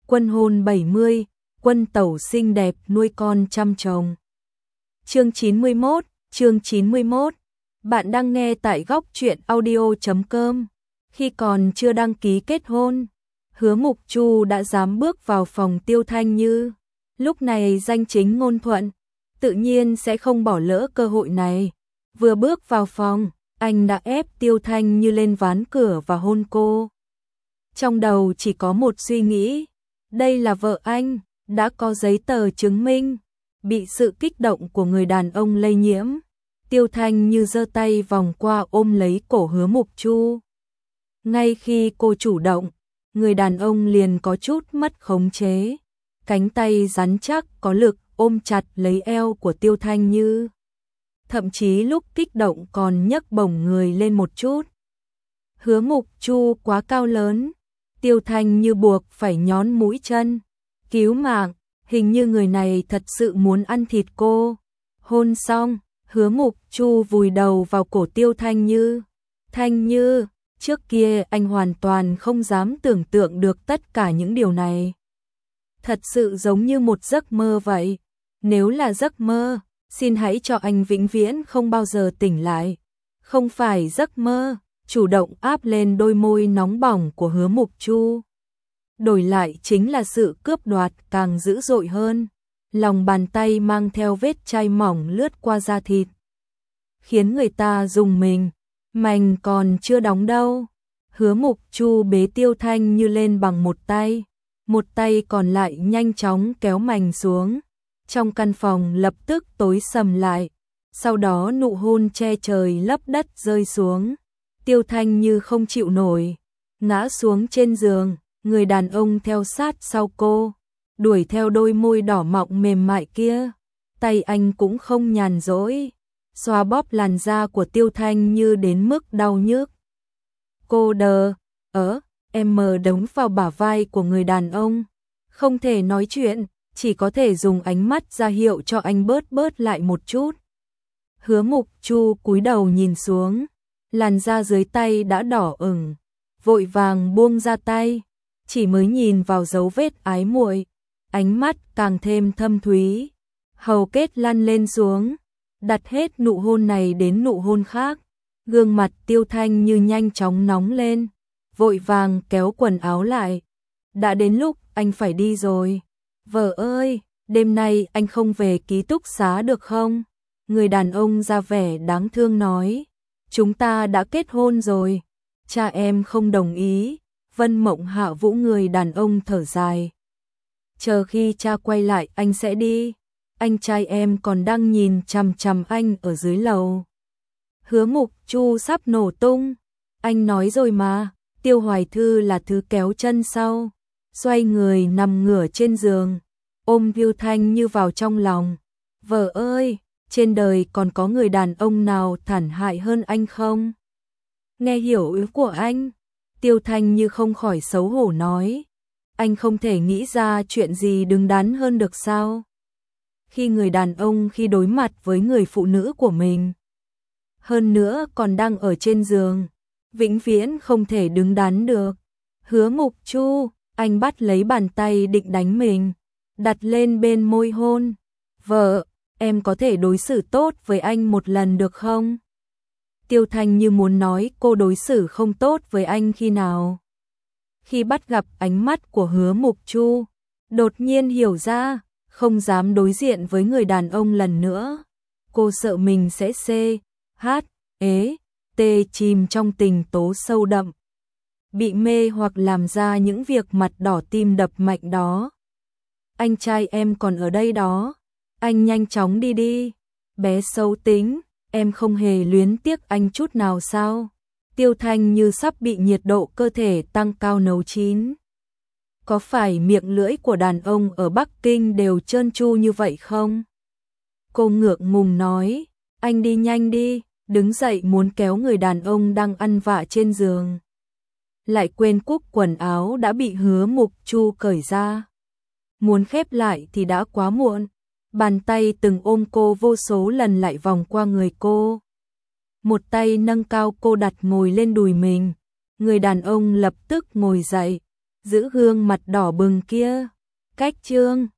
Quân hôn 70, quân tẩu xinh đẹp nuôi con chăm chồng. Chương 91. Bạn đang nghe tại góc truyện audio.com. Khi còn chưa đăng ký kết hôn, Hứa Mục Chu đã dám bước vào phòng Tiêu Thanh Như. Lúc này danh chính ngôn thuận, tự nhiên sẽ không bỏ lỡ cơ hội này. Vừa bước vào phòng, anh đã ép Tiêu Thanh Như lên ván cửa và hôn cô. Trong đầu chỉ có một suy nghĩ, đây là vợ anh, đã có giấy tờ chứng minh. Bị sự kích động của người đàn ông lây nhiễm, Tiêu Thanh Như giơ tay vòng qua ôm lấy cổ Hứa Mục Chu. Ngay khi cô chủ động, người đàn ông liền có chút mất khống chế. Cánh tay rắn chắc có lực ôm chặt lấy eo của Tiêu Thanh Như. Thậm chí lúc kích động còn nhấc bổng người lên một chút. Hứa Mục Chu quá cao lớn, Tiêu Thanh Như buộc phải nhón mũi chân. Cứu mạng, hình như người này thật sự muốn ăn thịt cô. Hôn xong, Hứa Mục Chu vùi đầu vào cổ Tiêu Thanh Như. Thanh Như, trước kia anh hoàn toàn không dám tưởng tượng được tất cả những điều này. Thật sự giống như một giấc mơ vậy. Nếu là giấc mơ, xin hãy cho anh vĩnh viễn không bao giờ tỉnh lại. Không phải giấc mơ, chủ động áp lên đôi môi nóng bỏng của Hứa Mục Chu. Đổi lại chính là sự cướp đoạt càng dữ dội hơn. Lòng bàn tay mang theo vết chai mỏng lướt qua da thịt, khiến người ta rùng mình. Mành còn chưa đóng đâu. Hứa Mục Chu bế Tiêu Thanh Như lên bằng một tay còn lại nhanh chóng kéo mành xuống. Trong căn phòng lập tức tối sầm lại. Sau đó nụ hôn che trời lấp đất rơi xuống. Tiêu Thanh Như không chịu nổi, ngã xuống trên giường. Người đàn ông theo sát sau cô, đuổi theo đôi môi đỏ mọng mềm mại kia. Tay anh cũng không nhàn rỗi, xoa bóp làn da của Tiêu Thanh Như đến mức đau nhức. Cô em đống vào bả vai của người đàn ông, không thể nói chuyện, chỉ có thể dùng ánh mắt ra hiệu cho anh bớt lại một chút. Hứa Mục Chu cúi đầu nhìn xuống, làn da dưới tay đã đỏ ửng, vội vàng buông ra tay. Chỉ mới nhìn vào dấu vết ái muội, ánh mắt càng thêm thâm thúy. Hầu kết lăn lên xuống, đặt hết nụ hôn này đến nụ hôn khác. Gương mặt Tiêu Thanh Như nhanh chóng nóng lên, vội vàng kéo quần áo lại. Đã đến lúc anh phải đi rồi. Vợ ơi, đêm nay anh không về ký túc xá được không? Người đàn ông ra vẻ đáng thương nói. Chúng ta đã kết hôn rồi. Cha em không đồng ý. Vân Mộng Hạ Vũ người đàn ông thở dài. Chờ khi cha quay lại anh sẽ đi. Anh trai em còn đang nhìn chằm chằm anh ở dưới lầu. Hứa Mục Chu sắp nổ tung. Anh nói rồi mà, Tiêu Hoài Thư là thứ kéo chân sau. Xoay người nằm ngửa trên giường, ôm Tiêu Thanh Như vào trong lòng. Vợ ơi, trên đời còn có người đàn ông nào thản hại hơn anh không? Nghe hiểu ý của anh, Tiêu Thanh Như không khỏi xấu hổ nói. Anh không thể nghĩ ra chuyện gì đứng đắn hơn được sao? Khi người đàn ông khi đối mặt với người phụ nữ của mình, hơn nữa còn đang ở trên giường, vĩnh viễn không thể đứng đắn được. Hứa Mục Chu, anh bắt lấy bàn tay định đánh mình, đặt lên bên môi hôn. Vợ, em có thể đối xử tốt với anh một lần được không? Tiêu Thanh Như muốn nói cô đối xử không tốt với anh khi nào. Khi bắt gặp ánh mắt của Hứa Mục Chu, đột nhiên hiểu ra, không dám đối diện với người đàn ông lần nữa. Cô sợ mình sẽ chìm trong tình tố sâu đậm, bị mê hoặc làm ra những việc mặt đỏ tim đập mạnh đó. Anh trai em còn ở đây đó, anh nhanh chóng đi đi. Bé xấu tính, em không hề luyến tiếc anh chút nào sao? Tiêu Thanh Như sắp bị nhiệt độ cơ thể tăng cao nấu chín. Có phải miệng lưỡi của đàn ông ở Bắc Kinh đều trơn tru như vậy không? Cô ngượng ngùng nói, anh đi nhanh đi, đứng dậy muốn kéo người đàn ông đang ăn vạ trên giường. Lại quên cúc quần áo đã bị Hứa Mục Chu cởi ra. Muốn khép lại thì đã quá muộn. Bàn tay từng ôm cô vô số lần lại vòng qua người cô. Một tay nâng cao cô đặt ngồi lên đùi mình. Người đàn ông lập tức ngồi dậy, giữ gương mặt đỏ bừng kia. Cách chương